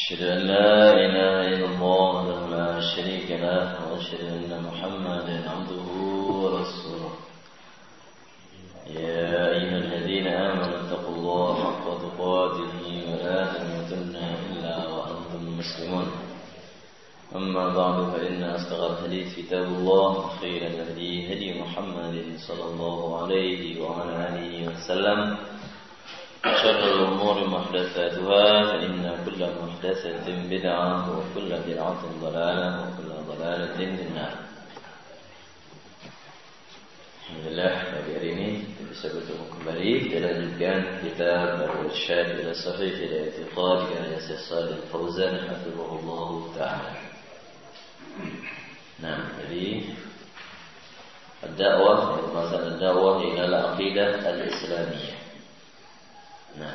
أشهد أن لا إله إلا الله وحده لا شريك له وأشهد أن محمدا عبده ورسوله يا أيها الذين آمنوا اتقوا الله حق تقاته ولا تموتن إلا وأنتم مسلمون أما بعد فإن أصدق الحديث كتاب الله وخير الهدي هدي محمد صلى الله عليه وعلى آله وسلم شر الأمور محدثاتها فإن كل محدثة بدعة وكل بدعة ضلالة وكل ضلالة في النار. Alhamdulillah, pagi hari ini kita bisa bertemu kembali. Kita lanjutkan kitab Al-Irsyad ila Sahih al-I'tiqad karya Syekh Shalih Al-Fauzan hafizahullah taala. Nah, jadi ad-da'wah, masalah ad-da'wah ila al-aqidah al-islamiyah. Nah,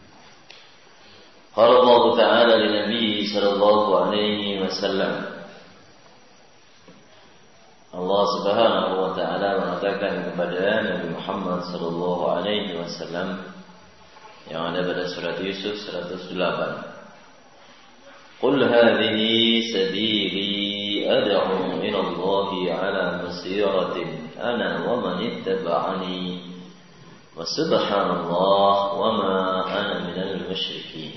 qala Allah Ta'ala li Nabi sallallahu alaihi wasallam. Allah Subhanahu wa taala mengatakan kepada Nabi Muhammad sallallahu alaihi wasallam yang ada pada surat Yusuf 108. Qul hadhihi sabili ad'u ila Allah ala basiratin ana wa man ittaba'ani wa subhanallah wa ma ana minal musyrikin.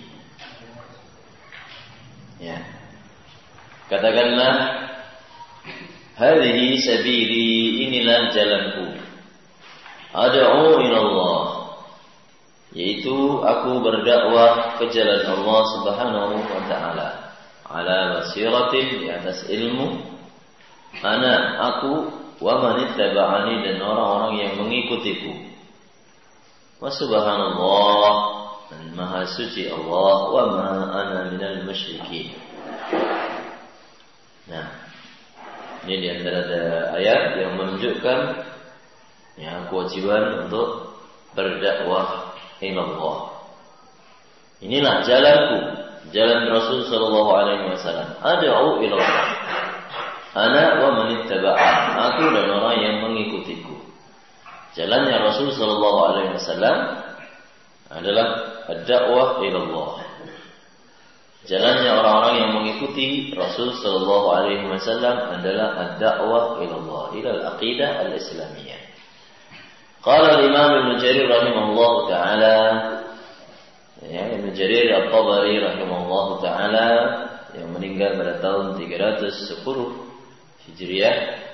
Ya. Katakanlah, hadhihi sabili, inilah jalanku. Ad'u ila Allah, yaitu aku berdakwah ke jalan Allah Subhanahu wa taala. Ala basiratin, di atas ilmu. Ana, aku, wa man ittaba'ani, dan orang-orang yang mengikutiku. Wa subhanallah, dan maha suci Allah, wa ma ana minal musyrikin. Nah, ini di antara ayat yang menunjukkan ya, kewajiban untuk berdakwah ila Allah. Inilah jalanku, jalan Rasul sallallahu alaihi wasallam. Ad'u ila Allah. Ana wa man ittaba'ani, aku dan orang yang mengikutiku. Jalannya Rasul sallallahu alaihi wasallam adalah ad-da'wah ila Allah. Jalannya orang-orang yang mengikuti Rasul sallallahu alaihi wasallam adalah ad-da'wah ila Allah, ila al-aqidah al-islamiyah. Qala al-Imam Ibn Jarir rahimahullah taala, ya, Ibn Jarir At-Tabari rahimahullah taala yang meninggal pada tahun 310 Hijriah.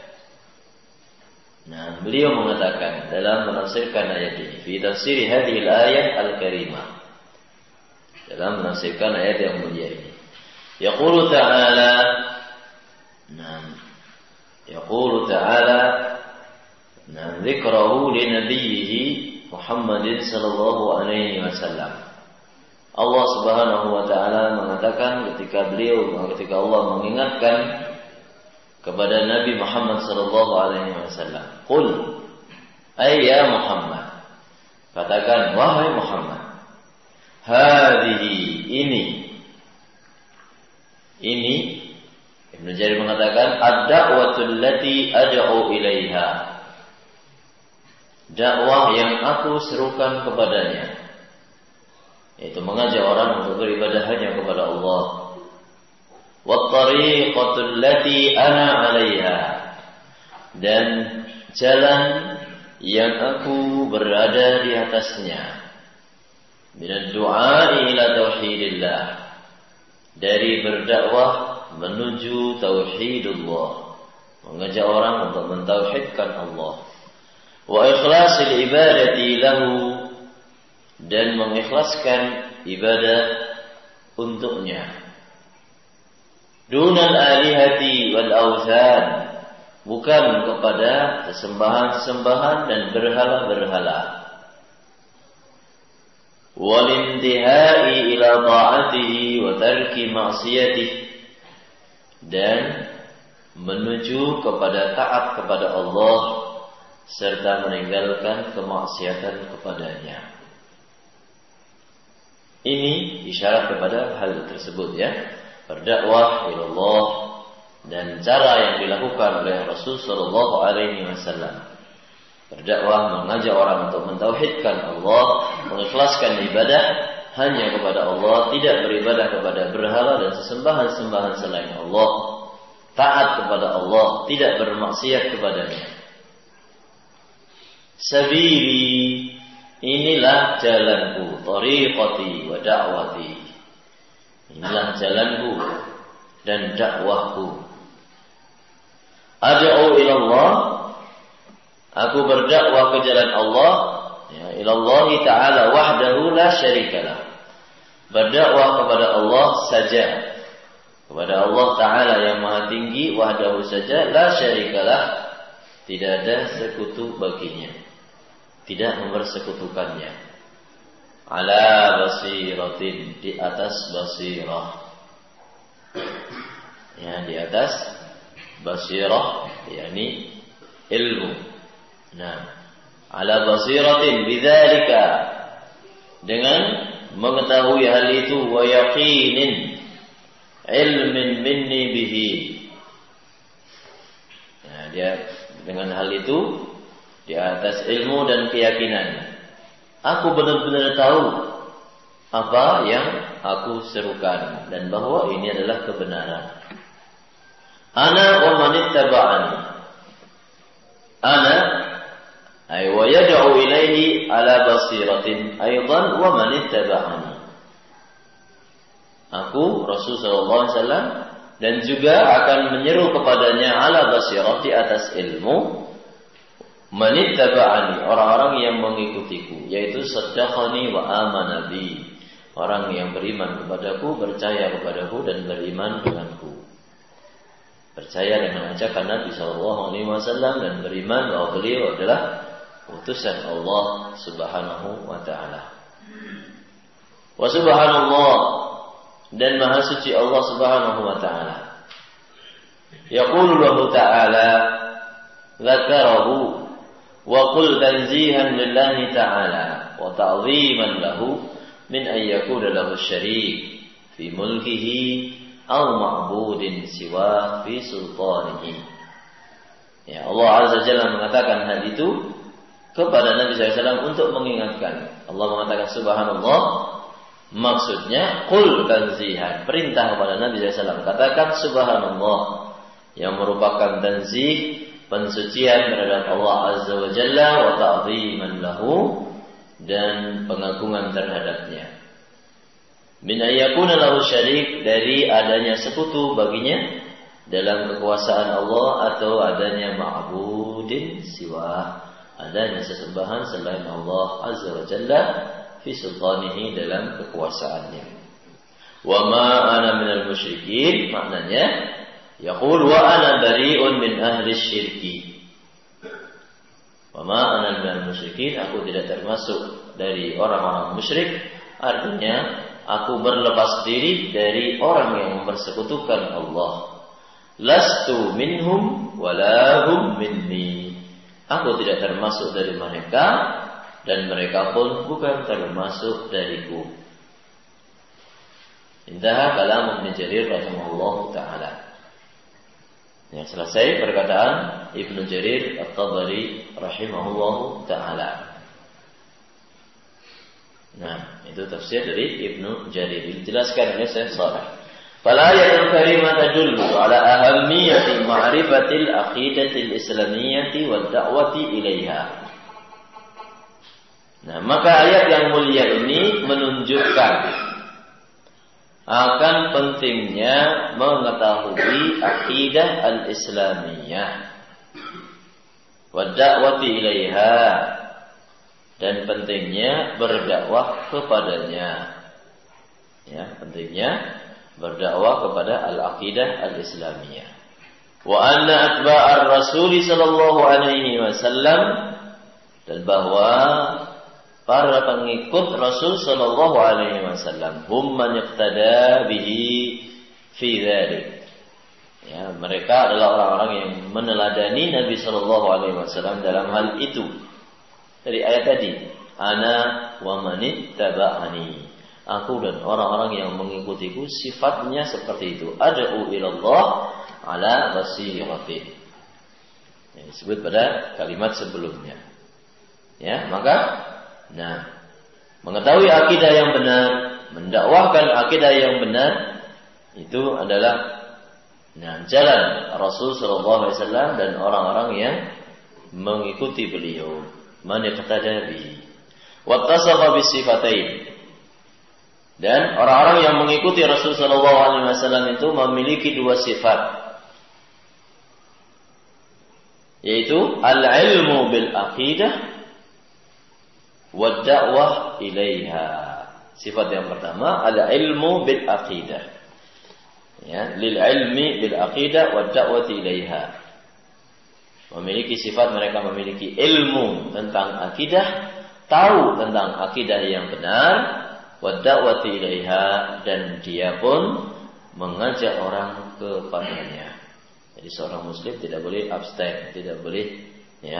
Nah, beliau mengatakan dalam menafsirkan ayat ini, fi tafsir hadhihi al-ayah al-karimah, dalam menafsirkan ayat yang mulia ini, yaqulu ta'ala, nah, yaqulu ta'ala, nah, dzikrahu li nabiyhi Muhammadin sallallahu alaihi wasallam. Allah Subhanahu wa taala mengatakan ketika Allah mengingatkan kepada Nabi Muhammad sallallahu alaihi wasallam, qul, ay ya Muhammad, katakan wahai Muhammad, hadhihi, ini Ibn Jarir mengatakan ad-da'watul lati ad'u ilaiha, dakwah yang aku serukan kepadanya, yaitu mengajak orang untuk beribadah hanya kepada Allah. Wat-tariqatul lati ana 'alaiha, dan jalan yang aku berada di atasnya. Minad du'a ila tauhidillah, dari berdakwah menuju tauhidullah, mengajak orang untuk mentauhidkan Allah. Wa ikhlasil ibadati lahu, dan mengikhlaskan ibadah untuknya. Dunal alihati wal awthan, bukan kepada sesembahan-sesembahan dan berhala-berhala. Wal intihai ila ta'atihi wa tarki ma'siyatihi, dan menuju kepada taat kepada Allah serta meninggalkan kemaksiatan kepadanya. Ini isyarat kepada hal tersebut, ya. Berdakwah ila Allah dan cara yang dilakukan oleh Rasul sallallahu alaihi wasallam. Berdakwah, mengajak orang untuk mentauhidkan Allah, mengikhlaskan ibadah hanya kepada Allah, tidak beribadah kepada berhala dan sesembahan-sembahan selain Allah, taat kepada Allah, tidak bermaksiat kepadanya. Sabili, inilah jalanku, tariqati wa da'wati. Inilah jalanku dan dakwahku. Ad'u ila Allah, aku berdakwah ke jalan Allah, ya, ila Allah Ta'ala wahdahu la syarikalah. Berdakwah kepada Allah saja, kepada Allah Ta'ala yang maha tinggi, wahdahu saja, la syarikalah, tidak ada sekutu baginya, tidak mempersekutukannya. Ala basiratin, di atas basirah, ya, di atas basirah, yakni ilmu. Nah, ala basiratin bidzalika, dengan mengetahui hal itu, wa yaqinin ilmin minni bihi. Nah, dia dengan hal itu di atas ilmu dan keyakinan. Aku benar-benar tahu apa yang aku serukan dan bahwa ini adalah kebenaran. Ana wa manittaba'ani. Ana ay wa yad'u ilaihi ala basiratin aidan wa manittaba'ani. Aku Rasul sallallahu alaihi wasallam dan juga akan menyeru kepadanya ala basirah, di atas ilmu, manittaba'ani, orang-orang yang mengikutiku, yaitu saddaqani wa amana bi, orang yang beriman kepadaku, percaya kepadaku dan beriman denganku. Percaya dengan ajakan Nabi sallallahu alaihi wasallam dan beriman bahwa beliau adalah utusan Allah Subhanahu wa taala. Wa subhanallah, dan maha suci Allah Subhanahu wa taala. Yaqulu lahu ta'ala, dzakarahu wa qul tanzihan lillahi ta'ala wa ta'ziman lahu min an yakuna lahu syarik fi mulkihi aw ma'budin siwa fi sultanihi. Ya, Allah Azza Jalla mengatakan hal itu kepada Nabi SAW untuk mengingatkan. Allah mengatakan subhanallah, maksudnya qul tanzihan, perintah kepada Nabi SAW, katakan subhanallah, yang merupakan tanzih, pensucian terhadap Allah Azza wa Jalla, wa ta'ziman lahu, dan pengagungan terhadapnya. Min ayyakuna lahu syarik, dari adanya sekutu baginya dalam kekuasaan Allah, atau adanya ma'budin siwa, adanya sesembahan selain Allah Azza wa Jalla fi sultanihi, dalam kekuasaannya. Wa ma ana minal musyrikin, maknanya yaqul wa ana bari'un min ahli syirki. Wa ma ana minal musyrikin, aku tidak termasuk dari orang-orang musyrik, artinya aku berlepas diri dari orang yang mempersekutukan Allah. Lastu minhum wala hum minni, aku tidak termasuk dari mereka dan mereka pun bukan termasuk dariku. Intaha kalam Ibnu Jarir rahimahullahu taala. Yang selesai perkataan Ibnu Jarir At-Tabari rahimahullahu taala. Nah, itu tafsir dari Ibnu Jarir, dijelaskan oleh Syekh Shalih. Fal ayatul karimah tadullu ala ahammiyati ma'rifatil aqidatil islamiyyati wad da'wati ilaiha. Nah, maka ayat yang mulia ini menunjukkan akan pentingnya mengetahui akidah al-islamiyah wad da'wati ilaiha, dan pentingnya berdakwah kepadanya. Ya, pentingnya berdakwah kepada al-aqidah al-islamiyah. Wa anna atba'ar Rasul sallallahu alaihi wasallam, dan bahwa para pengikut Rasul sallallahu alaihi wasallam hum man iqtada bihi fi dzalik. Ya, mereka adalah orang-orang yang meneladani Nabi sallallahu alaihi wasallam dalam hal itu. Dari ayat tadi, ana wa manittaba'ani, aku dan orang-orang yang mengikutiku, sifatnya seperti itu. Ad'u ilallah ala basiratin, yang disebut pada kalimat sebelumnya. Ya, maka Mengetahui akidah yang benar, mendakwahkan akidah yang benar, itu adalah jalan Rasul sallallahu alaihi wasallam dan orang-orang yang mengikuti beliau. Man iqtada bihi wattasafa bisifatain. Dan orang-orang yang mengikuti Rasul sallallahu alaihi wasallam itu memiliki dua sifat, yaitu al-ilmu bil aqidah wa da'wah ilaiha. Sifat yang pertama ada ilmu bil aqidah. Ya, lil ilmi bil aqidah wa da'wati ilaiha. Memiliki sifat mereka memiliki ilmu tentang akidah, tahu tentang akidah yang benar, wa da'wati ilaiha, dan dia pun mengajak orang kepadanya. Jadi seorang muslim tidak boleh abstain, tidak boleh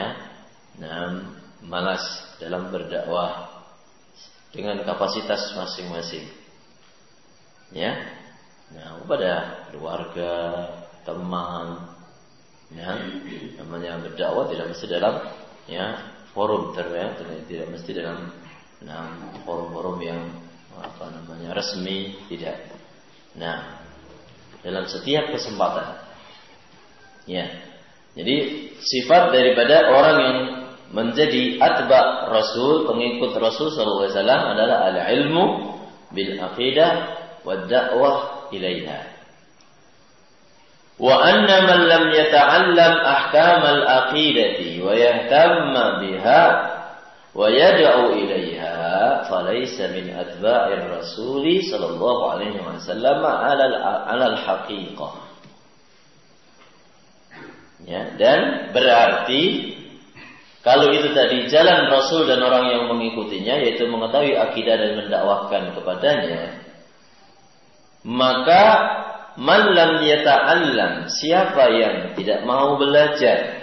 malas dalam berdakwah dengan kapasitas masing-masing. Ya. Nah, kepada keluarga, teman, namanya berdakwah tidak mesti dalam forum tidak mesti dalam forum-forum yang resmi, tidak. Nah, dalam setiap kesempatan. Ya. Jadi sifat daripada orang yang menjadi atba Rasul, pengikut Rasul sallallahu alaihi wasallam adalah al-ilmu bil aqidah wa da'wah ilaiha. Wa anna man lam yata'allam ahkam al-aqidati wa yahtamma biha wa yad'u ilaiha falaysa min atba'ir Rasul sallallahu alaihi wasallam 'ala al-haqiqah. Ya, dan berarti kalau itu tadi jalan Rasul dan orang yang mengikutinya, yaitu mengetahui akidah dan mendakwahkan kepadanya, maka man lam yata'allam, siapa yang tidak mau belajar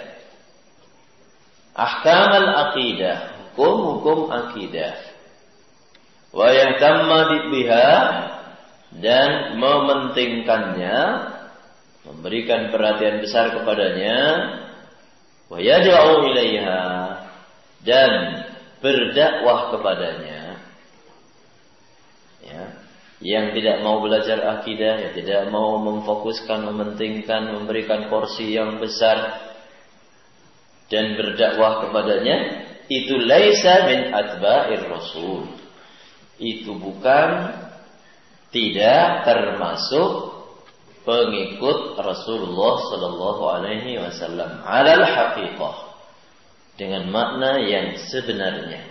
ahkamal aqidah, hukum-hukum akidah, wa yahtamma biha, dan mementingkannya, memberikan perhatian besar kepadanya, wa yad'u ilaiha, dan berdakwah kepadanya. Ya, yang tidak mau belajar akidah, yang tidak mau memfokuskan, mementingkan, memberikan porsi yang besar dan berdakwah kepadanya, itu laisa min atba'ir Rasul. Itu bukan, tidak termasuk pengikut Rasulullah sallallahu alaihi wasallam alal haqiqah, dengan makna yang sebenarnya.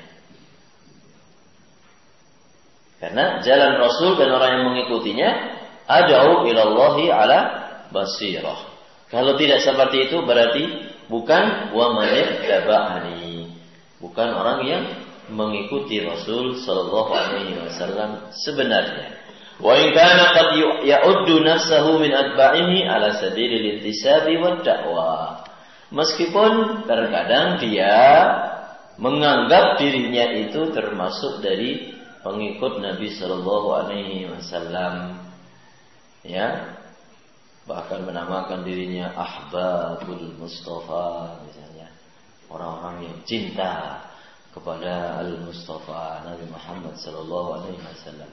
Karena jalan Rasul dan orang yang mengikutinya ad'u ilallahi ala basirah. Kalau tidak seperti itu berarti bukan wa man ittaba'ani, bukan orang yang mengikuti Rasul sallallahu alaihi wasallam sebenarnya. Wa in kana qad ya'uddu nafsahu min atba'ihi ala sabilil intisabi wad da'wah. Meskipun terkadang dia menganggap dirinya itu termasuk dari pengikut Nabi sallallahu alaihi wasallam. Ya. Bahkan menamakan dirinya ahbabul Mustafa misalnya. Orang-orang yang cinta kepada Al-Mustafa Nabi Muhammad sallallahu alaihi wasallam.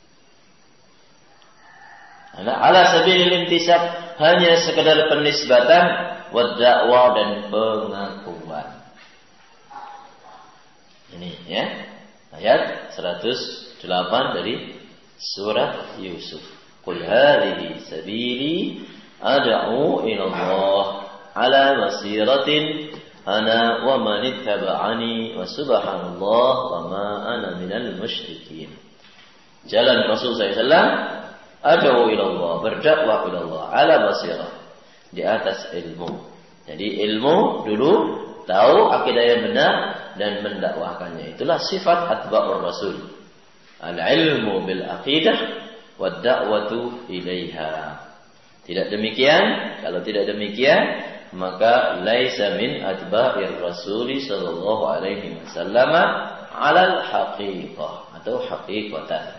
Ala sabilil intisab, hanya sekadar penisbatan, wa da'wah, dan pengakuan. Ini ya, ayat 108 dari surah Yusuf. Qul hadhihi sabili ad'u ila Allah ala basiratin ana wa man ittaba'ani wa subhanallah wa ma ana minal musyrikin. Jalan Rasul sallallahu alaihi wasallam ad'u ila Allah, berdakwah ila Allah ala basirah, di atas ilmu. Jadi ilmu dulu, tahu akidah yang benar dan mendakwahkannya. Itulah sifat atba'ur Rasul. Al-ilmu bil aqidah wa da'watu ilaiha. Tidak demikian, kalau tidak demikian maka laisa min atba'ir Rasul sallallahu alaihi wasallam 'ala al-haqiqah atau haqiqatan.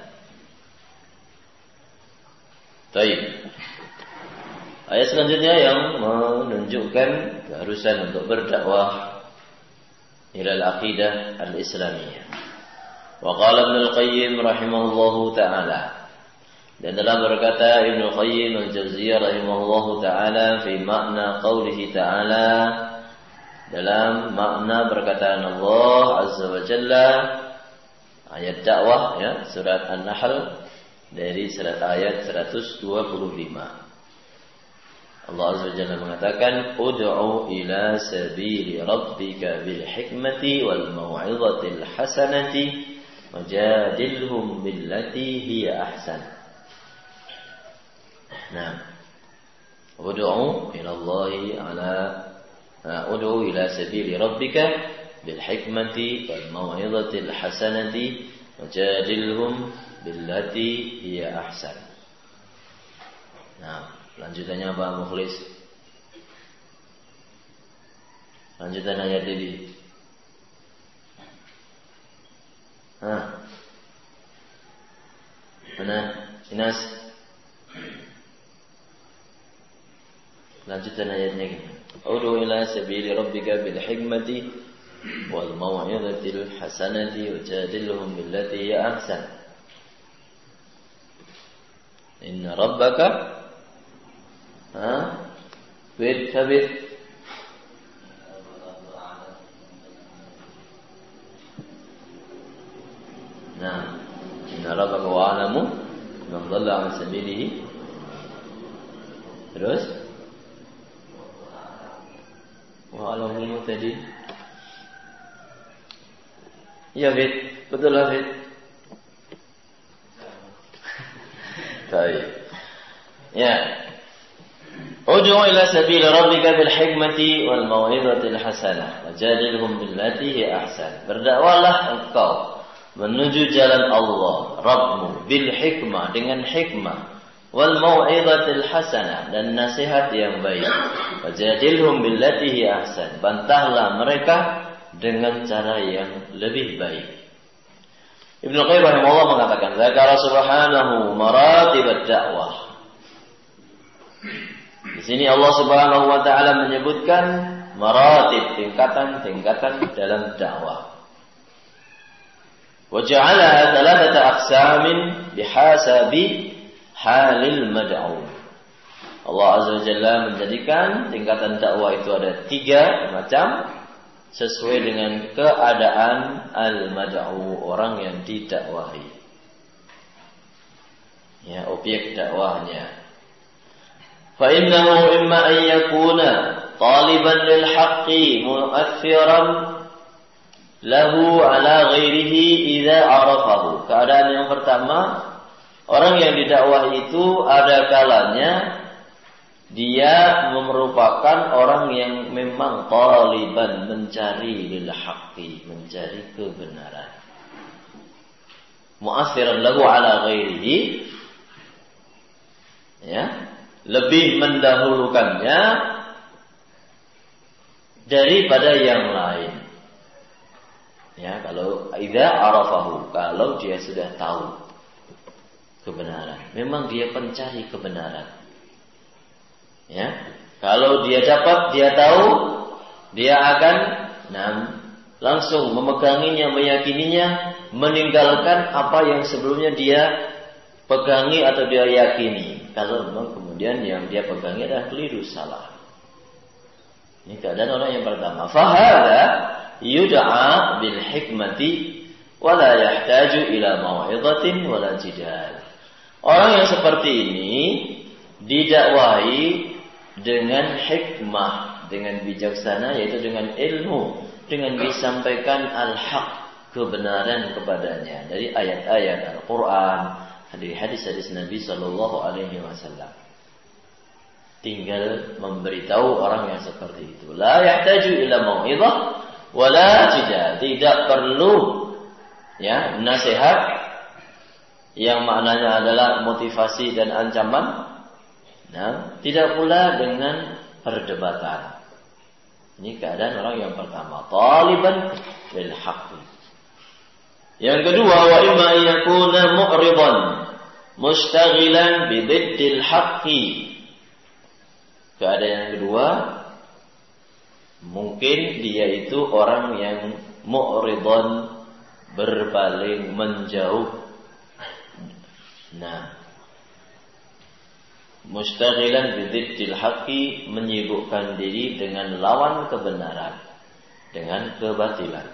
Baik. Ayat selanjutnya yang menunjukkan keharusan untuk berdakwah ilal aqidah al-islamiyah. Wa qala Ibnu Qayyim rahimahullahu taala. Dan dalam berkata Ibnu Qayyim al-Jauziyah rahimahullahu taala fi makna qaulihi taala, dalam makna perkataan Allah azza wa jalla, ayat dakwah ya, surat An-Nahl dari surat ayat 125. Allah azza wa jalla mengatakan, ud'u ila sabili rabbika bil hikmati wal mau'izatil hasanati wajadilhum billati hiya ahsan. Nah, ud'u ila ud'u ila sabili rabbika bil hikmati wal mau'izatil hasanati wajadilhum billati hiya ahsan. Nah, lanjutannya apa Mukhlis? Lanjutan ayat ini. Mana? Inas. Lanjutan ayatnya gini. Ud'u ila sabili rabbika bil hikmati wal mau'izatil hasanati wajadilhum billati hiya ahsan. Inna rabbaka sabit. Nah, inna rabbaka wa'alamu man dhalla 'an sabilihi. Terus wa'alamu tadi. Ya, Fit. Betul lah, Fit. Baik. Ya. Ud'u ila sabili rabbika bil hikmati wal mau'izatil hasanah wajadilhum billati hi ahsan. Berdakwalah engkau menuju jalan Allah Rabbmu bil hikmah, dengan hikmah, wal mau'izatil hasanah, dan nasihat yang baik. Wajadilhum billati hi ahsan. Bantahlah mereka dengan cara yang lebih baik. Ibnu Qayyim rahimahullah mengatakan, zakara subhanahu maratibat dakwah. Di sini Allah Subhanahu wa taala menyebutkan maratib, tingkatan-tingkatan dalam dakwah. Wa ja'alaha thalathata aqsamin bihasabi halil mad'u. Allah Azza wa Jalla menjadikan tingkatan dakwah itu ada 3 macam sesuai dengan keadaan al-mad'u, orang yang didakwahi. Ya, objek dakwahnya. Fa innahu imma an yakuna taliban lil haqqi mu'athiran lahu ala ghairihi idza arafahu. Keadaan yang pertama, orang yang didakwahi itu ada kalanya dia merupakan orang yang memang taliban, mencari lil haqqi, mencari kebenaran. Mu'athiran lahu ala ghairihi, ya, lebih mendahulukannya daripada yang lain. Ya, kalau idza arafahu, kalau dia sudah tahu kebenaran, memang dia pencari kebenaran. Ya, kalau dia dapat, dia tahu, dia akan langsung memeganginya, meyakininya, meninggalkan apa yang sebelumnya dia pegangi atau dia yakini. Kalau memang kemudian yang dia pegangi adalah keliru, salah. Ini keadaan orang yang pertama. Fahada yud'a bil hikmati wala yahtaju ila mau'izatin wala jidal. Orang yang seperti ini didakwahi dengan hikmah, dengan bijaksana, yaitu dengan ilmu, dengan disampaikan al-haq, kebenaran kepadanya dari ayat-ayat Al-Quran, dari hadis-hadis Nabi Sallallahu Alaihi Wasallam. Tinggal memberitahu orang yang seperti itu. La yahtaju ila mau'izah wala jidal. Tidak perlu ya nasihat yang maknanya adalah motivasi dan ancaman. Nah, tidak pula dengan perdebatan. Ini keadaan orang yang pertama, taliban lil haqq. Yang kedua, wa imma yakuna mu'ridan mustaghilan bi diddil haqqi. Keadaan yang kedua, mungkin dia itu orang yang mu'ridan, berpaling menjauh. Nah, mustaghilan bidziddil haqqi, menyibukkan diri dengan lawan kebenaran, dengan kebatilan.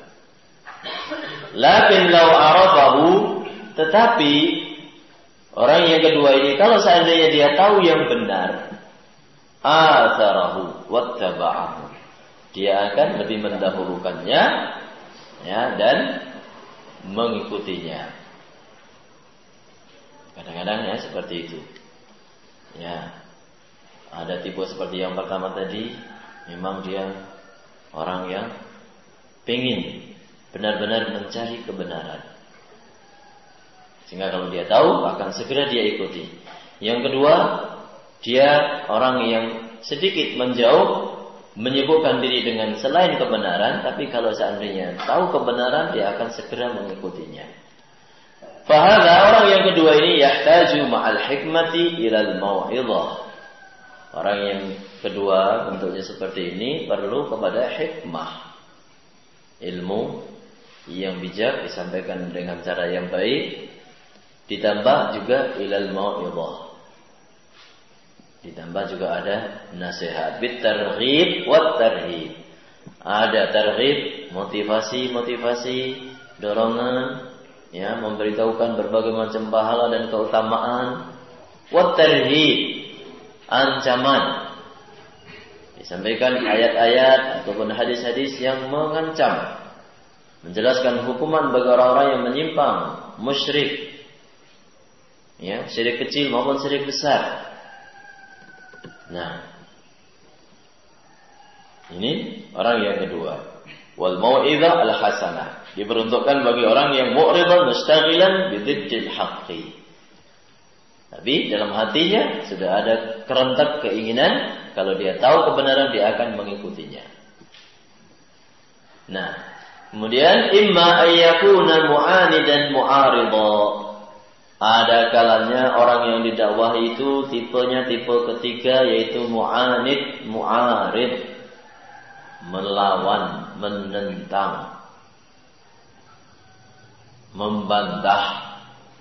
Lakin law arafahu, tetapi orang yang kedua ini kalau seandainya dia tahu yang benar, atharahu wattaba'ahu, dia akan lebih mendahulukannya, ya, dan mengikutinya. Kadang-kadang ya seperti itu. Ya, ada tipe seperti yang pertama tadi, memang dia orang yang pengin benar-benar mencari kebenaran, sehingga kalau dia tahu akan segera dia ikuti. Yang kedua, dia orang yang sedikit menjauh, menyibukkan diri dengan selain kebenaran, tapi kalau seandainya tahu kebenaran dia akan segera mengikutinya. Fahadha, orang yang kedua ini yahtaju ma'al hikmati ilal mau'idhah. Orang yang kedua bentuknya seperti ini perlu kepada hikmah, ilmu yang bijak disampaikan dengan cara yang baik, ditambah juga ilal mau'idhah, ditambah juga ada nasihat, bit targhib wat tarhib. Ada targhib, motivasi, dorongan, ya, memberitahukan berbagai macam pahala dan keutamaan. Wat tarhib, ancaman, disampaikan ayat-ayat ataupun hadis-hadis yang mengancam, menjelaskan hukuman bagi orang-orang yang menyimpang, musyrik, ya, syirik kecil maupun syirik besar. Nah, ini orang yang kedua. Wal mau'izah al hasanah, diperuntukkan bagi orang yang mu'ridan mustaghilan bidziddil haqqi. Tapi dalam hatinya sudah ada kerentak keinginan, kalau dia tahu kebenaran dia akan mengikutinya. Nah, kemudian imma ayyakuna mu'anidan mu'arida. Ada kalanya orang yang didakwahi itu tipenya tipe ketiga, yaitu mu'anid, mu'arid, melawan, menentang, membantah.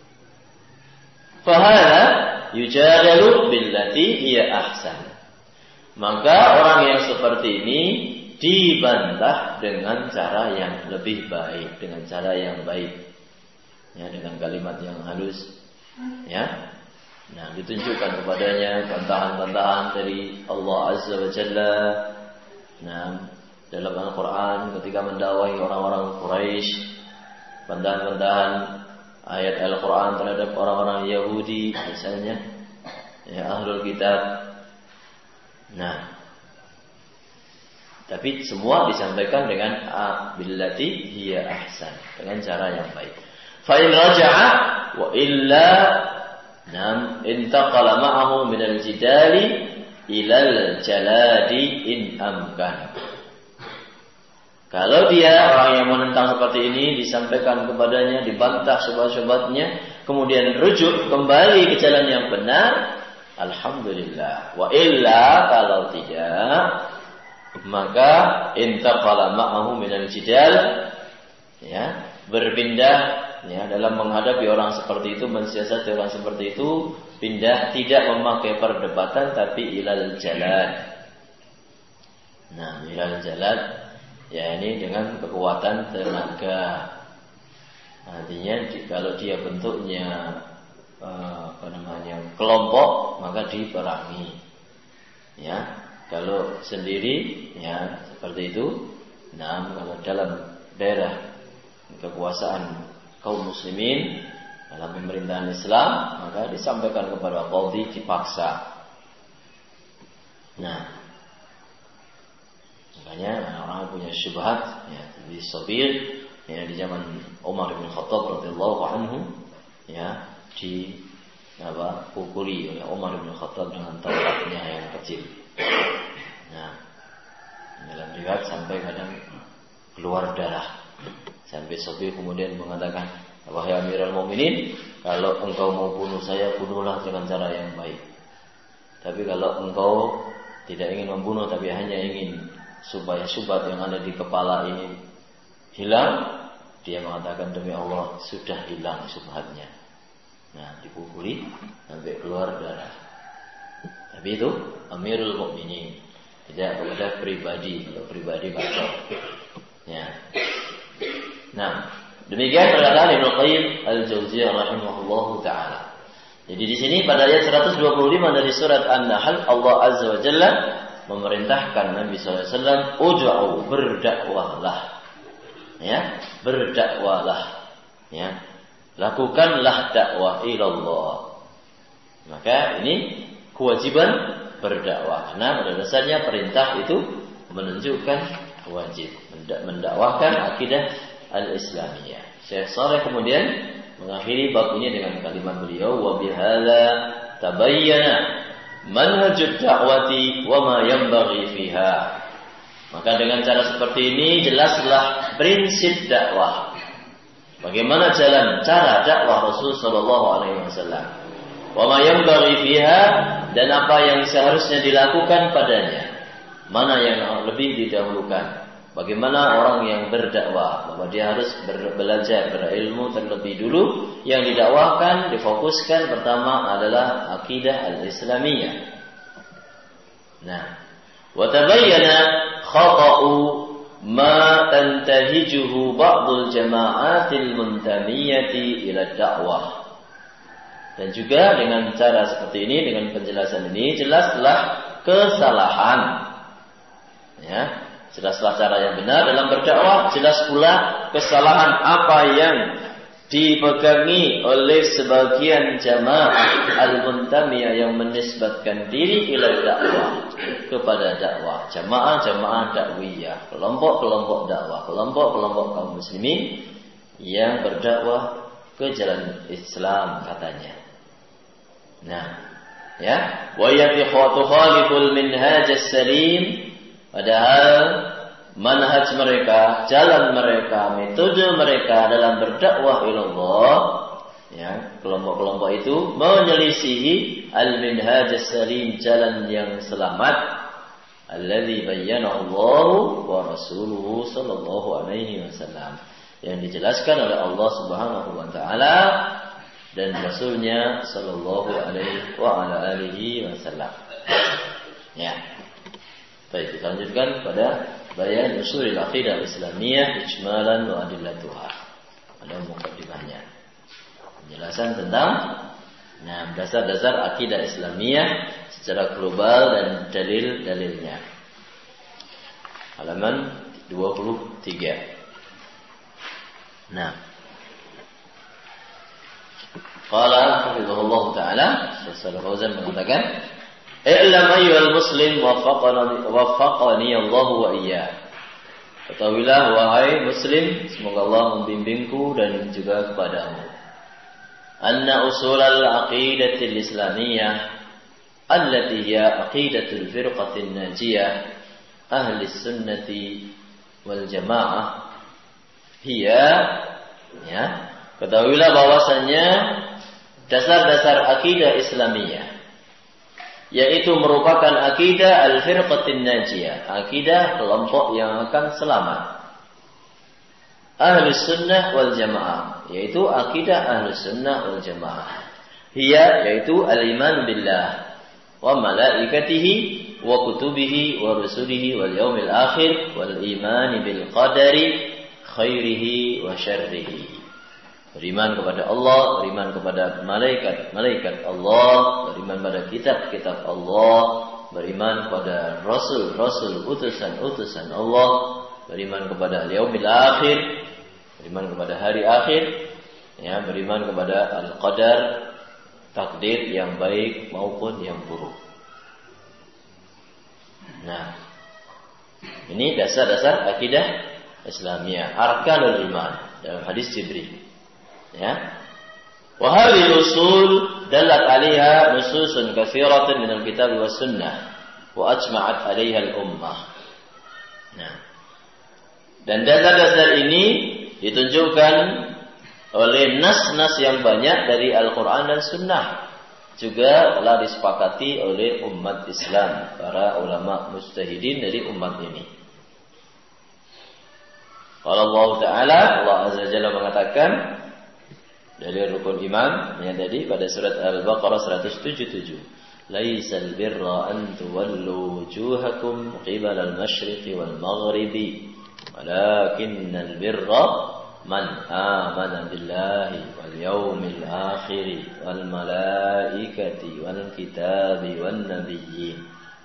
Fahada yujadalu billati hiya ahsan. Maka orang yang seperti ini dibantah dengan cara yang lebih baik, dengan cara yang baik, ya, dengan kalimat yang halus, ya. Nah, ditunjukkan kepadanya bantahan-bantahan dari Allah Azza wa Jalla. Nah, dalam Al-Quran ketika mendakwahi orang-orang Quraisy, bantahan-bantahan ayat Al-Quran terhadap orang-orang Yahudi misalnya, ya, Ahlul Kitab. Nah, tapi semua disampaikan dengan billati hiya ahsan, dengan cara yang baik. Fa in raja'a wa illa nam intaqala ma'ahu min al-jidali ila al-jaladi in amkan. Kalau dia orang yang menentang seperti ini, disampaikan kepadanya, dibantah syubhat-syubhatnya, kemudian rujuk kembali ke jalan yang benar, alhamdulillah. Wa illa, kalau tidak, maka intaqala ma'ahu minal jidal, ya, berpindah, ya, dalam menghadapi orang seperti itu, mensiasati orang seperti itu, pindah, tidak memakai perdebatan tapi ilal jalan. Nah, ilal jalan, ya, ini dengan kekuatan tenaga. Artinya kalau dia bentuknya kelompok, maka diperangi. Ya, kalau sendiri, ya, seperti itu. Nah, kalau dalam daerah kekuasaan kaum muslimin dalam pemerintahan Islam, maka disampaikan kepada qadhi, dipaksa. Nah, makanya orang punya syubhat, ya, di Sobir, ya, di zaman Umar bin Khattab radhiyallahu anhu, ya, pukuli oleh Umar bin Khattab dengan tongkatnya yang kecil. Nah, dalam riwayat sampai kadang keluar darah, sampai Sobir kemudian mengatakan, wahai Amirul Mukminin, kalau engkau mau bunuh saya, bunuhlah dengan cara yang baik. Tapi kalau engkau tidak ingin membunuh, tapi hanya ingin supaya syubhat yang ada di kepala ini hilang, dia mengatakan demi Allah sudah hilang syubhatnya. Nah, dipukuli sampai keluar darah. Tapi itu Amirul Mukminin, tidak kepada pribadi, kalau pribadi kacau. Ya. Nah, demikian perkataan Ibnu Qayyim Al-Jauziyah rahimahullahu taala. Jadi di sini pada ayat 125 dari surat An-Nahl, Allah Azza wa Jalla memerintahkan Nabi SAW, ud'u, berdakwahlah. Ya, berdakwahlah. Ya. Lakukanlah dakwah ilallah. Maka ini kewajiban berdakwah. Karena pada dasarnya perintah itu menunjukkan wajib mendakwahkan akidah al-Islamiyah. Syekh Shalih kemudian mengakhiri bab ini dengan kalimat beliau, wa bihadza tabayyana manhajud da'wati wa ma yanbaghi fiha. Maka dengan cara seperti ini jelaslah prinsip dakwah. Bagaimana jalan cara dakwah Rasul sallallahu alaihi wasallam. Wa ma yanbaghi fiha, dan apa yang seharusnya dilakukan padanya. Mana yang lebih didahulukan. Bagaimana orang yang berdakwah, bahwa dia harus belajar, berilmu terlebih dulu. Yang didakwahkan, difokuskan pertama adalah akidah al-Islamiyah. Nah, wa tabayyana khata'u ma tantahijuhu ba'dul jama'atil muntamiyati ila dakwah. Dan juga dengan cara seperti ini, dengan penjelasan ini, jelaslah kesalahan. Ya, jelaslah cara yang benar dalam berdakwah, jelas pula kesalahan apa yang dipegangi oleh sebagian jamaah al-muntamiyah yang menisbatkan diri ila dakwah, kepada dakwah, jamaah-jamaah dakwiyah, kelompok-kelompok dakwah, kelompok-kelompok kaum muslimin yang berdakwah ke jalan Islam katanya. Nah, ya, wa yatikhaliful minhaj as-salim, padahal manhaj mereka, jalan mereka, metode mereka dalam berdakwah ilallah, ya, kelompok-kelompok itu menyelisihi al-minhaj as-salim, jalan yang selamat, alladzi bayyanahu Allah wa rasuluhu sallallahu alaihi wasallam, yang dijelaskan oleh Allah Subhanahu wa taala dan Rasulnya sallallahu alaihi wa ala alihi wasallam. Ya. Baik, kita lanjutkan pada bayan usulil aqidah Islamiyah ijmalan wa adillatuha. Ada mukaddimahnya. Penjelasan tentang dasar-dasar akidah Islamiyah secara global dan dalil-dalilnya. Halaman 23. Nah, qala hafizahullah taala, Syekh Shalih Fauzan mengatakan, "I'lam ayyuhal muslim waffaqani Allah wa iyyak." Ketahuilah wahai muslim, semoga Allah membimbingku dan juga kepadamu. Anna usulal aqidatil islamiyah allati hiya aqidatul firqatin najiyah ahli sunnati wal jamaah hiya, ya, ketahuilah bahwasannya dasar-dasar akidah Islamiyah, yaitu merupakan akidah al-firqatin najiyah, akidah kelompok yang akan selamat. Ahlus sunnah wal jamaah, yaitu akidah ahlus sunnah wal jamaah. Hiya, yaitu al-iman billah wa malaikatihi wa kutubihi wa rusulihi wal yaumil akhir wal iman bil qadari khairihi wa syarrihi. Beriman kepada Allah, beriman kepada malaikat Allah, beriman pada kitab-kitab Allah, beriman kepada rasul-rasul, utusan-utusan Allah, beriman kepada yaumil akhir, beriman kepada hari akhir, ya, beriman kepada al-qadar, takdir yang baik maupun yang buruk. Nah, ini dasar-dasar akidah Islamiyah, arkanul iman dalam hadis Jibril. Ya. Wa hadhihi usul dalat 'alaiha nususun katsiratun min al-kitab was sunnah wa ajma'at 'alaiha al-ummah. Nah. Dan dasar-dasar ini ditunjukkan oleh nas-nas yang banyak dari Al-Qur'an dan Sunnah, juga telah disepakati oleh umat Islam, para ulama mujtahidin dari umat ini. Kalau Allah Ta'ala, Allah Azza Jalla mengatakan dari rukun iman yang tadi pada surat Al-Baqarah 177. Laisal birra an tuwallu wujuhakum qibala al-masyriqi wal maghribi walakinnal birra man amana billahi wal yawmil akhir wal malaikati wal kitabi wan nabiyyin.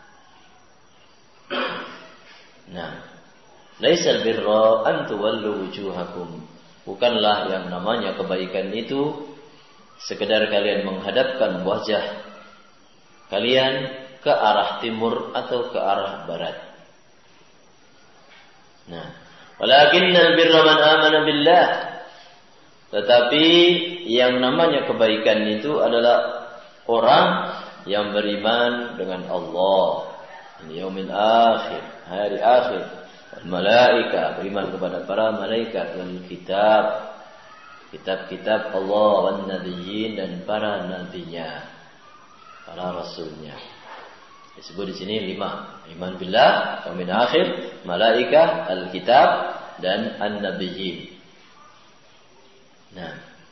Nah, laisal birra an tuwallu wujuhakum. Bukanlah yang namanya kebaikan itu sekedar kalian menghadapkan wajah kalian ke arah timur atau ke arah barat. Nah, walakinnal birra man amana billah. Tetapi yang namanya kebaikan itu adalah orang yang beriman dengan Allah, yaumil akhir, hari akhir, malaika, beriman kepada para malaikat, wal kitab, kitab-kitab Allah, wan nabiyyin, dan para nabinya, para rasulnya. Disebut di sini 5. Iman billah, yaumil akhir, malaika, al-kitab, dan an-nabiyyin. Nah,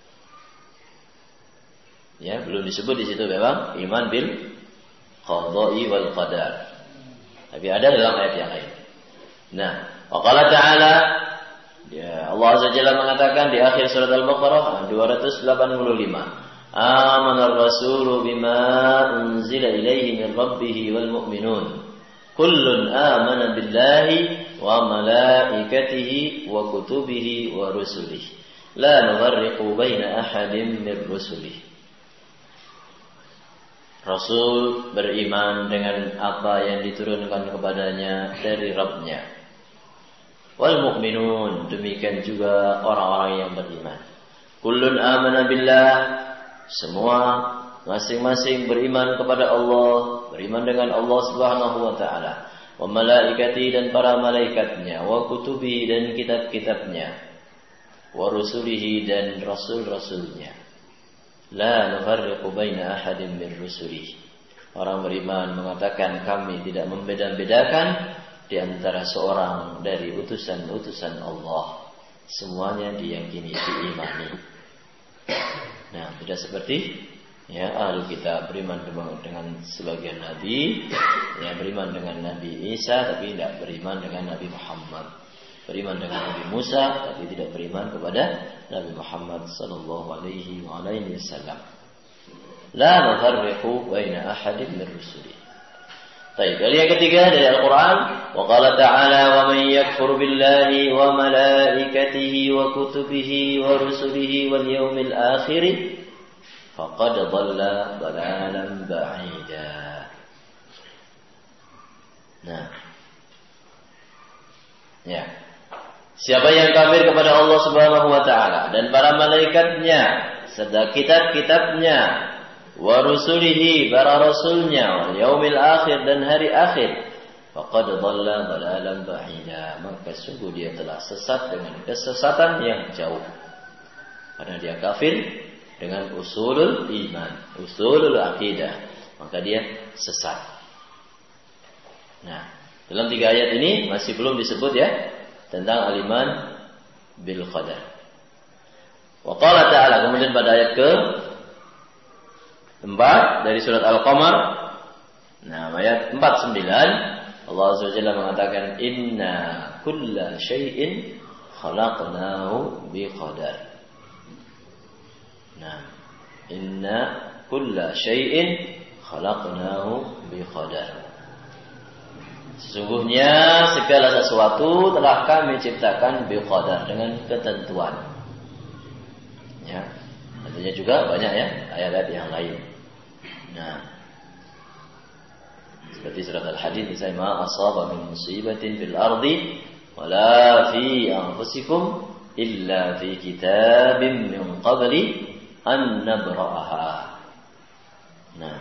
ya, belum disebut di situ memang iman bil qada'i wal qadar. Tapi ada dalam ayat yang lain. Nah, waqala ta'ala, ya, Allah Azza Jalla mengatakan di akhir surat Al-Baqarah 285. Amanar rasulu bima unzila ilaihi min rabbih wal mu'minun. Kullun amana billahi wa malaikatihi wa kutubihi wa rusulihi. La nufarriqu baina ahadin min rusulihi. Rasul beriman dengan apa yang diturunkan kepadanya dari Rabb-Nya. Wal mu'minun, demikian juga orang-orang yang beriman. Kullun amana billah, semua masing-masing beriman kepada Allah, beriman dengan Allah Subhanahu wa taala. Wa malaikati, dan para malaikatnya, wa kutubi, dan kitab-kitabnya, wa rusulihi, dan rasul-rasulnya. La nufarriqu baina ahadin min rusulihi. Orang beriman mengatakan kami tidak membeda-bedakan di antara seorang dari utusan-utusan Allah. Semuanya diyakini, diimani. Nah, tidak seperti ya ahli kitab beriman dengan sebagian nabi, ya beriman dengan Nabi Isa tapi tidak beriman dengan Nabi Muhammad. Beriman dengan Nabi Musa tapi tidak beriman kepada Nabi Muhammad sallallahu alaihi wasallam. La nufarriqu baina ahadin min rusuli. Baik, yang ketiga dari Al-Qur'an, wa qala ta'ala wa man yakfur billahi wa malaikatihi wa kutubihi wa rusulihi wal yawmil akhir faqad dhalla dhalalan ba'ida. Nah, ya, siapa yang kafir kepada Allah Subhanahu wa taala dan para malaikatnya serta kitab-kitabnya, wa rusulihi, para rasulnya, wal yaumil akhir, dan hari akhir, faqad dhalla dhalalan ba'ida, maka sungguh dia telah sesat dengan kesesatan yang jauh. Karena dia kafir dengan usulul iman, usulul aqidah, maka dia sesat. Nah, dalam 3 ayat ini masih belum disebut ya tentang al-iman bil qadar. Wa qala ta'ala, kemudian pada ayat ke-4 dari surat Al-Qamar, nah ayat 49, Allah Azza wa Jalla mengatakan inna kulla syai'in khalaqnahu biqadar. Nah, inna kulla syai'in khalaqnahu biqadar. Sesungguhnya segala sesuatu telah kami ciptakan biqadar, dengan ketentuan. Ya, tentunya juga banyak ya ayat-ayat yang lain. Nah, seperti surat Al-Hadid misalnya, ma asaba min musibatin fil ardi wala fi anfusikum illa fi kitabim min qabli an nabra'aha. Nah,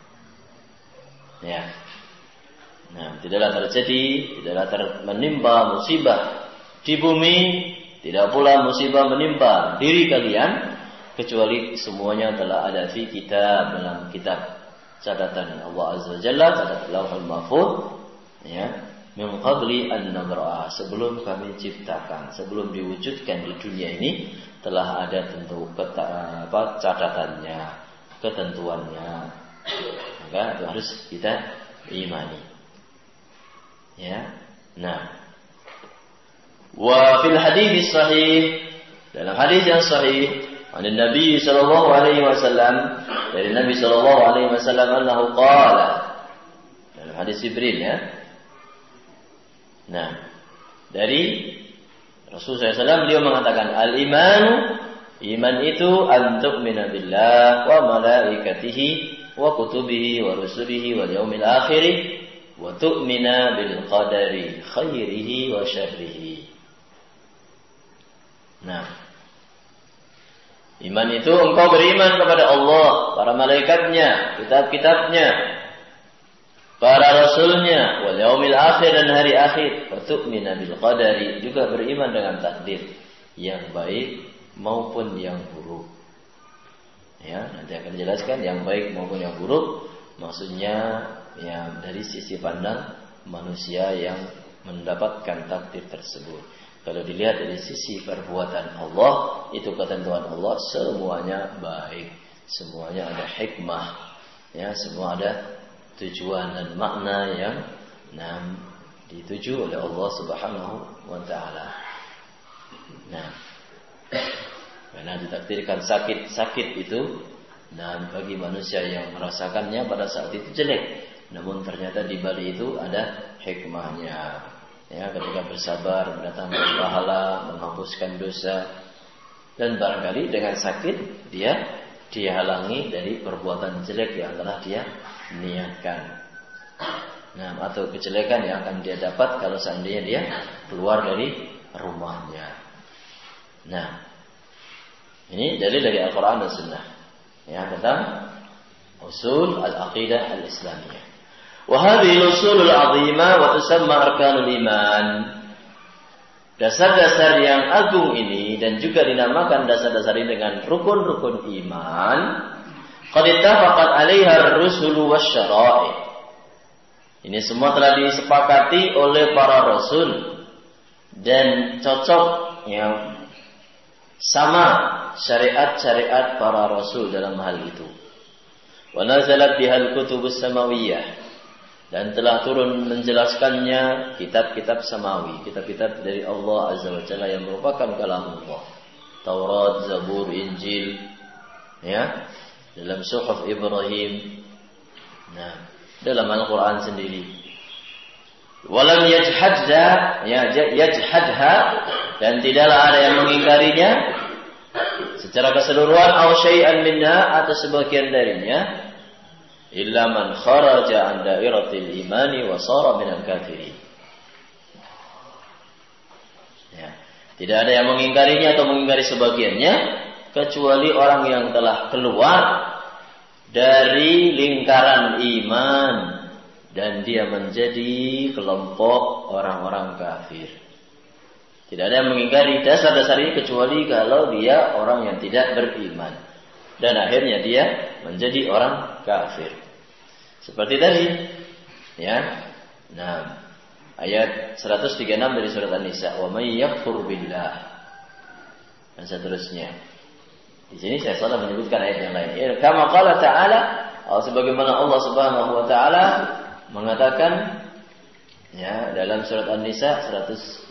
ya. Nah, tidaklah terjadi, tidaklah menimpa musibah di bumi, tidak pula musibah menimpa diri kalian, kecuali semuanya telah ada fi kitab, dalam kitab catatan Allah Azza wa Jalla, catatan Lauhul Mahfuz, ya, min qabli an nabra'a, sebelum kami ciptakan, sebelum diwujudkan di dunia ini telah ada tentu catatannya, ketentuannya. Maka itu harus kita imani. Ya. Nah, wa fil hadits sahih, dalam hadis yang sahih dari Nabi sallallahu alaihi wasallam, dari Nabi sallallahu alaihi wasallam annahu qala, dalam hadis Jibril ya. Nah, dari Rasulullah SAW beliau mengatakan al-imanu, iman itu an tu'mina billah wa malaikatihi wa kutubihi wa rusulihi wal yaumil akhir wa tu'mina bil qadari khairihi wa syarrihi. Nah, iman itu engkau beriman kepada Allah, para malaikatnya, kitab-kitabnya, para rasulnya, wal yaumil akhir, dan hari akhir, wa tu'mina bil qadari, juga beriman dengan takdir yang baik maupun yang buruk. Ya, nanti akan dijelaskan yang baik maupun yang buruk, maksudnya ya dari sisi pandang manusia yang mendapatkan takdir tersebut. Kalau dilihat dari sisi perbuatan Allah, itu ketentuan Allah semuanya baik, semuanya ada hikmah, ya, semua ada tujuan dan makna yang dituju oleh Allah Subhanahu wa taala. Nah, karena ditakdirkan sakit itu, dan bagi manusia yang merasakannya pada saat itu jelek, namun ternyata di balik itu ada hikmahnya. Ya, ketika bersabar mendatangkan pahala, menghapuskan dosa, dan barangkali dengan sakit dia dihalangi dari perbuatan jelek yang telah dia niatkan. Nah, atau kejelekan yang akan dia dapat kalau seandainya dia keluar dari rumahnya. Nah, ini dalil dari Al-Quran dan Sunnah, ya, tentang usul al-aqidah al-islamiyah. Wa hadhihi al-usul al-'azimah wa tusamma arkanul iman. Dasar-dasar yang agung ini dan juga dinamakan dasar-dasar ini dengan rukun-rukun iman. Qad ittafaqat 'alaiha ar-rusulu wasyara'i. Ini semua telah disepakati oleh para rasul dan cocok, yang sama syariat-syariat para rasul dalam hal itu. Wa nazalat bihal kutubus samawiyyah, dan telah turun menjelaskannya kitab-kitab samawi, kitab-kitab dari Allah Azza wa Jalla yang merupakan kalamullah. Taurat, Zabur, Injil, ya, dalam suhuf Ibrahim, nah, dalam Al-Quran sendiri. Walam yajhadha, yajhadha, dan tidaklah ada yang mengingkarinya secara keseluruhan, aw syai'an minha, atau sebagian darinya, illa man kharaja an dairatil imani wa sara minal kafirin. Ya, tidak ada yang mengingkarinya atau mengingkari sebagiannya, kecuali orang yang telah keluar dari lingkaran iman dan dia menjadi kelompok orang-orang kafir. Tidak ada yang mengingkari dasar-dasar ini kecuali kalau dia orang yang tidak beriman dan akhirnya dia menjadi orang kafir. Seperti tadi, ya. Nah, ayat 136 dari surat An-Nisa, wa may yakfur billah, dan seterusnya. Di sini saya salah menyebutkan ayat yang lain. Ya, kama qala ta'ala, sebagaimana Allah Subhanahu wa taala mengatakan, ya, dalam surat An-Nisa 150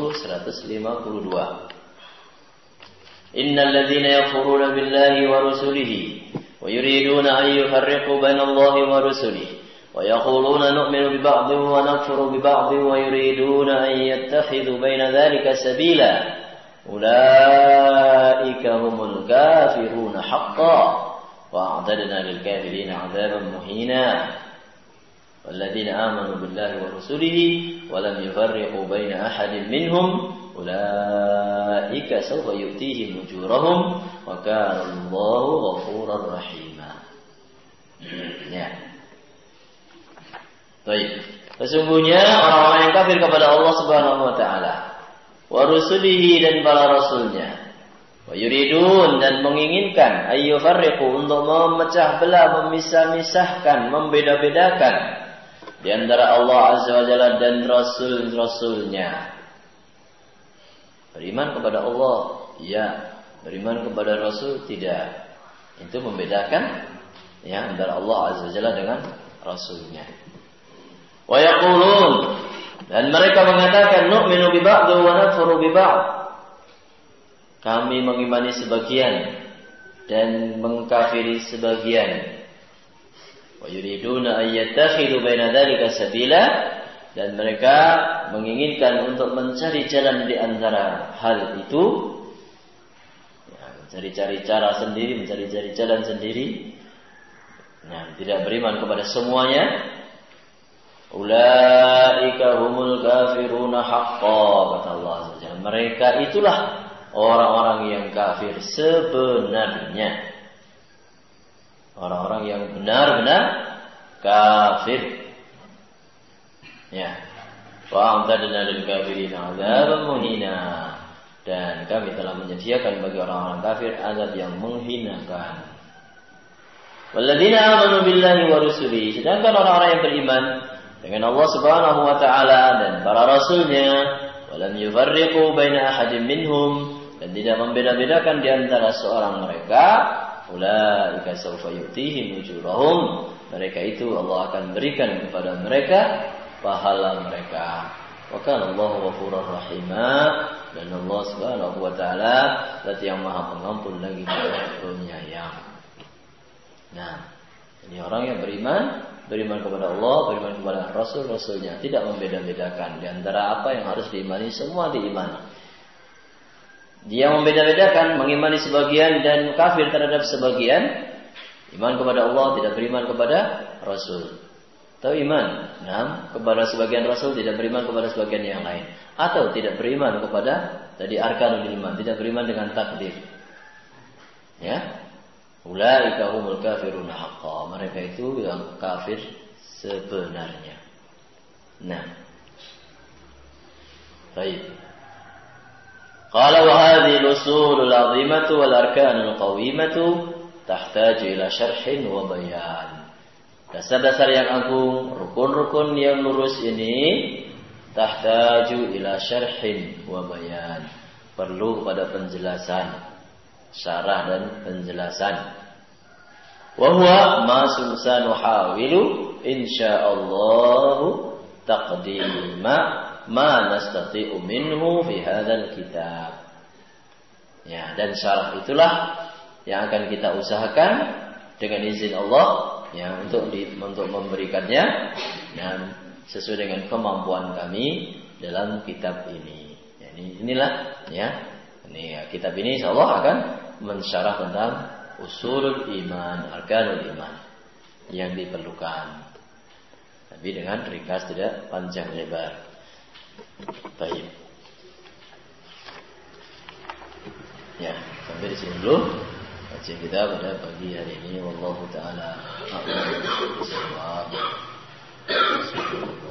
152. Innal ladzina yakfuruna billahi wa rusulihi wa yuriduna an yufarriqu bainallahi wa rusulihi wa yaquluna nu'minu bi ba'dhin wa nakfuru bi ba'dhin wa yuriduna an yattakhidhu baina dzalika sabila. Ulaika humul kafiruna haqqan wa a'tadna lil kafirina 'adzaban muhina. Walladzina amanu billahi wa rusulihi wa lam yufarriqu baina ahadin minhum ulaika sawfa yu'tihim ujurahum wa kana Allahu ghafurar rahima. Ya. Baik. Sesungguhnya orang-orang yang kafir kepada Allah Subhanahu wa taala, wa rusulihi, dan para rasulnya, wa yuridun, dan menginginkan, ayyufarriqu, untuk memecah belah, memisah-misahkan, membeda-bedakan, di antara Allah Azza wa Jalla dan Rasul-Rasulnya. Beriman kepada Allah, ya. Beriman kepada Rasul, tidak. Itu membedakan ya antara Allah Azza wa Jalla dengan Rasulnya. Wa yaqulun, dan mereka mengatakan nu'minu bi ba'd wa nakfuru bi ba'd. Kami mengimani sebagian dan mengkafiri sebagian. Wa yuriduna an yattakhidhu baina dzalika sabila, dan mereka menginginkan untuk mencari jalan di antara hal itu, ya, mencari-cari cara sendiri, mencari-cari jalan sendiri. Nah, tidak beriman kepada semuanya. Ulaika humul kafiruna haqqan, kata Allah SWT. Mereka itulah orang-orang yang kafir sebenarnya. Orang-orang yang benar-benar kafir. Ya. Wa a'tadna lil kafirin 'adzaban muhina. Dan kami telah menyediakan bagi orang-orang kafir azab yang menghinakan. Walladzina amanu billahi wa rusulihi, sedangkan orang-orang yang beriman dengan Allah Subhanahu wa taala dan para rasulnya, walam yufarriqu baina ahadin minhum, dan tidak membeda-bedakan di antara seorang mereka, ulaika sawfa yu'tihim ujurahum, mereka itu Allah akan berikan kepada mereka pahala mereka. Wa kana Allahu ghafurur rahima, dan Allah Subhanahu wa taala zat yang Maha Pengampun lagi Penyayang. Nah, ini orang yang beriman kepada Allah, beriman kepada Rasul-Rasulnya, tidak membeda-bedakan di antara apa yang harus diimani, semua diimani. Dia membeda-bedakan, mengimani sebagian dan kafir terhadap sebagian. Iman kepada Allah, tidak beriman kepada Rasul. Atau iman, kepada sebagian Rasul, tidak beriman kepada sebagian yang lain. Atau tidak beriman kepada tadi arkanul iman, tidak beriman dengan takdir. Ya, ulaika humul kafiruna haqqan, mereka itu yang kafir sebenarnya. Nah, baik. Qala wa hadhihi al-usul al-'azimatu wal arkan al-qawimatu tahtaju ila syarhin wa bayan. Dasar-dasar yang agung, rukun-rukun yang lurus ini tahtaju ila syarhin wa bayan, perlu pada penjelasan, syarah dan penjelasan. Wa huwa ma sanuhawilu insyaallah taqdima ma nastati'u minhu fi hadzal kitab. Ya, dan syarah itulah yang akan kita usahakan dengan izin Allah ya untuk memberikannya dan sesuai dengan kemampuan kami dalam kitab ini. Ya, inilah ya. Ini kitab ini insyaallah akan mensyarah tentang usulul iman, arkanul iman yang diperlukan. Tapi dengan ringkas, tidak panjang lebar. Baik. Ya, sampai di sini dulu kajian kita pada pagi hari ini. Wallahu taala a'lam bishawab.